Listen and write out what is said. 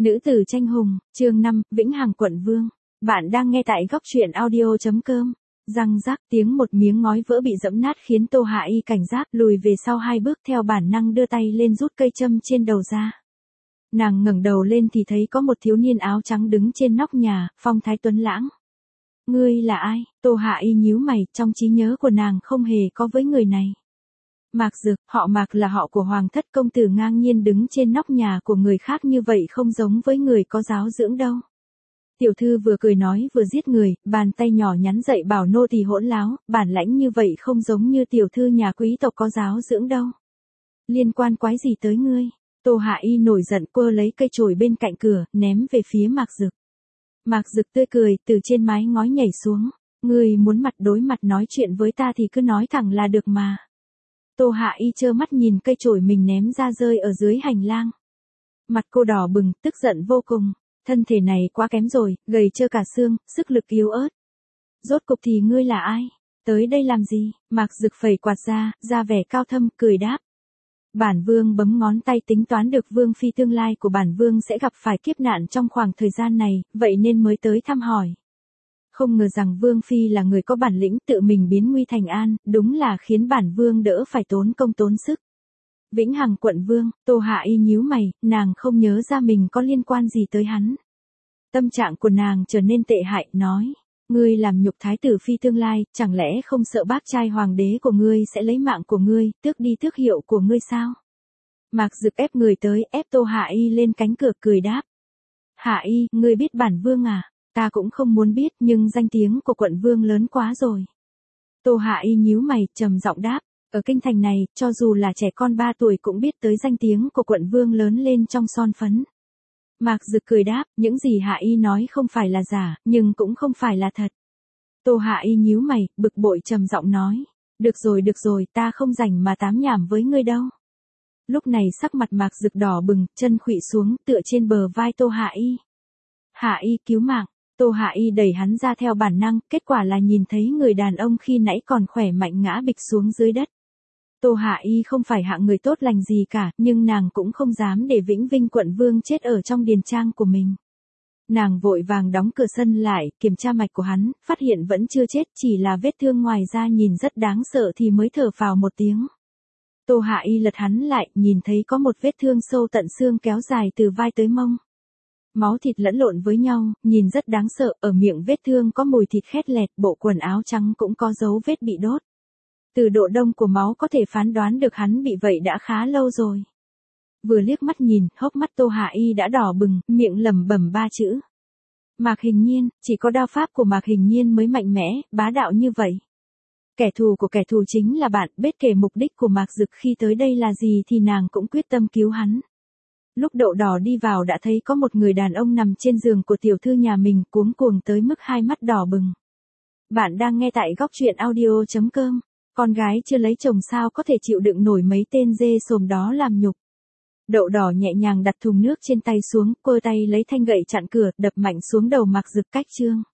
Nữ tử tranh hùng, chương 5, Vĩnh Hằng quận vương. Bạn đang nghe tại góc truyện audio.com. Răng rắc tiếng một miếng ngói vỡ bị dẫm nát khiến Tô Hạ Y cảnh giác lùi về sau 2 bước theo bản năng đưa tay lên rút cây châm trên đầu ra. Nàng ngẩng đầu lên thì thấy có một thiếu niên áo trắng đứng trên nóc nhà, phong thái tuấn lãng. Ngươi là ai? Tô Hạ Y nhíu mày, trong trí nhớ của nàng không hề có với người này. Mạc Dực, họ Mạc là họ của Hoàng thất công tử ngang nhiên đứng trên nóc nhà của người khác như vậy không giống với người có giáo dưỡng đâu. Tiểu thư vừa cười nói vừa giết người, bàn tay nhỏ nhắn dậy bảo nô tỳ hỗn láo, bản lãnh như vậy không giống như tiểu thư nhà quý tộc có giáo dưỡng đâu. Liên quan quái gì tới ngươi? Tô Hạ Y nổi giận quơ lấy cây chổi bên cạnh cửa, ném về phía Mạc Dực. Mạc Dực tươi cười, từ trên mái ngói nhảy xuống. Ngươi muốn mặt đối mặt nói chuyện với ta thì cứ nói thẳng là được mà. Tô Hạ Y trơ mắt nhìn cây chổi mình ném ra rơi ở dưới hành lang. Mặt cô đỏ bừng, tức giận vô cùng. Thân thể này quá kém rồi, gầy trơ cả xương, sức lực yếu ớt. Rốt cục thì ngươi là ai? Tới đây làm gì? Mạc Dực phẩy quạt ra vẻ cao thâm, cười đáp. Bản vương bấm ngón tay tính toán được vương phi tương lai của bản vương sẽ gặp phải kiếp nạn trong khoảng thời gian này, vậy nên mới tới thăm hỏi. Không ngờ rằng vương phi là người có bản lĩnh tự mình biến nguy thành an, đúng là khiến bản vương đỡ phải tốn công tốn sức. Vĩnh Hằng quận vương, Tô Hạ Y nhíu mày, nàng không nhớ ra mình có liên quan gì tới hắn. Tâm trạng của nàng trở nên tệ hại, nói. Ngươi làm nhục thái tử phi tương lai, chẳng lẽ không sợ bác trai hoàng đế của ngươi sẽ lấy mạng của ngươi, tước đi tước hiệu của ngươi sao? Mạc Dực ép người tới, ép Tô Hạ Y lên cánh cửa cười đáp. Hạ Y, ngươi biết bản vương à? Ta cũng không muốn biết nhưng danh tiếng của quận vương lớn quá rồi. Tô Hạ Y nhíu mày, trầm giọng đáp. Ở kinh thành này, cho dù là trẻ con 3 tuổi cũng biết tới danh tiếng của quận vương lớn lên trong son phấn. Mạc Dực cười đáp, những gì Hạ Y nói không phải là giả, nhưng cũng không phải là thật. Tô Hạ Y nhíu mày, bực bội trầm giọng nói. Được rồi, ta không rảnh mà tám nhảm với ngươi đâu. Lúc này sắc mặt Mạc Dực đỏ bừng, chân khuỵu xuống, tựa trên bờ vai Tô Hạ Y. Hạ Y cứu mạng. Tô Hạ Y đẩy hắn ra theo bản năng, kết quả là nhìn thấy người đàn ông khi nãy còn khỏe mạnh ngã bịch xuống dưới đất. Tô Hạ Y không phải hạng người tốt lành gì cả, nhưng nàng cũng không dám để Vĩnh Vinh quận vương chết ở trong điền trang của mình. Nàng vội vàng đóng cửa sân lại, kiểm tra mạch của hắn, phát hiện vẫn chưa chết, chỉ là vết thương ngoài da nhìn rất đáng sợ thì mới thở phào một tiếng. Tô Hạ Y lật hắn lại, nhìn thấy có một vết thương sâu tận xương kéo dài từ vai tới mông. Máu thịt lẫn lộn với nhau, nhìn rất đáng sợ, ở miệng vết thương có mùi thịt khét lẹt, bộ quần áo trắng cũng có dấu vết bị đốt. Từ độ đông của máu có thể phán đoán được hắn bị vậy đã khá lâu rồi. Vừa liếc mắt nhìn, hốc mắt Tô Hạ Y đã đỏ bừng, miệng lẩm bẩm 3 chữ. Mạc Hình Nhiên, chỉ có đao pháp của Mạc Hình Nhiên mới mạnh mẽ, bá đạo như vậy. Kẻ thù của kẻ thù chính là bạn, biết kể mục đích của Mạc Dực khi tới đây là gì thì nàng cũng quyết tâm cứu hắn. Lúc Đậu Đỏ đi vào đã thấy có một người đàn ông nằm trên giường của tiểu thư nhà mình cuống cuồng tới mức 2 mắt đỏ bừng. Bạn đang nghe tại góc truyện audio.com. Con gái chưa lấy chồng sao có thể chịu đựng nổi mấy tên dê sồm đó làm nhục. Đậu Đỏ nhẹ nhàng đặt thùng nước trên tay xuống, quơ tay lấy thanh gậy chặn cửa, đập mạnh xuống đầu Mạc Dực cách chương.